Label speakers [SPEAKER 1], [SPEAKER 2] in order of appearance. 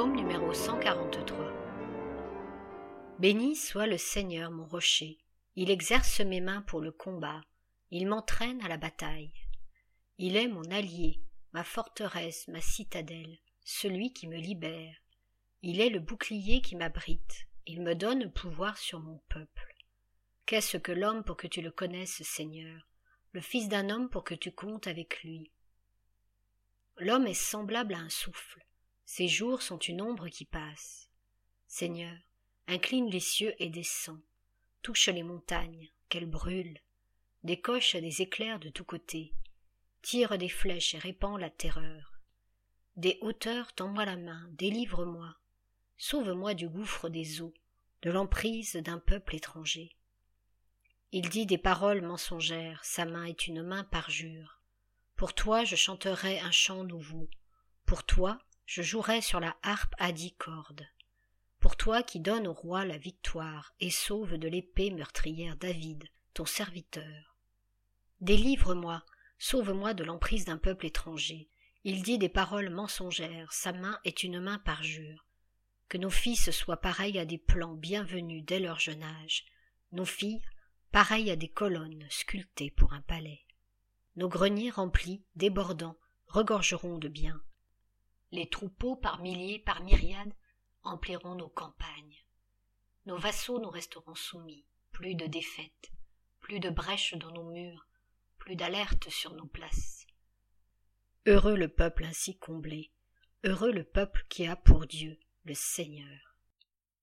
[SPEAKER 1] Psaume numéro 143. Béni soit le Seigneur mon rocher, il exerce mes mains pour le combat, il m'entraîne à la bataille. Il est mon allié, ma forteresse, ma citadelle, celui qui me libère. Il est le bouclier qui m'abrite, il me donne pouvoir sur mon peuple. Qu'est-ce que l'homme pour que tu le connaisses, Seigneur, le fils d'un homme pour que tu comptes avec lui? L'homme est semblable à un souffle, ses jours sont une ombre qui passe. Seigneur, incline les cieux et descends, touche les montagnes, qu'elles brûlent, décoche des éclairs de tous côtés, tire des flèches et répand la terreur. Des hauteurs tends-moi la main, délivre-moi, sauve-moi du gouffre des eaux, de l'emprise d'un peuple étranger. Il dit des paroles mensongères, sa main est une main parjure. Pour toi je chanterai un chant nouveau, pour toi je jouerai sur la harpe à 10 cordes. Pour toi qui donnes au roi la victoire et sauve de l'épée meurtrière David, ton serviteur. Délivre-moi, sauve-moi de l'emprise d'un peuple étranger. Il dit des paroles mensongères, sa main est une main parjure. Que nos fils soient pareils à des plans bienvenus dès leur jeune âge, nos filles pareilles à des colonnes sculptées pour un palais. Nos greniers remplis, débordants, regorgeront de biens. Les troupeaux par milliers, par myriades, empliront nos campagnes. Nos vassaux nous resteront soumis, plus de défaites, plus de brèches dans nos murs, plus d'alerte sur nos places. Heureux le peuple ainsi comblé, heureux le peuple qui a pour Dieu le Seigneur.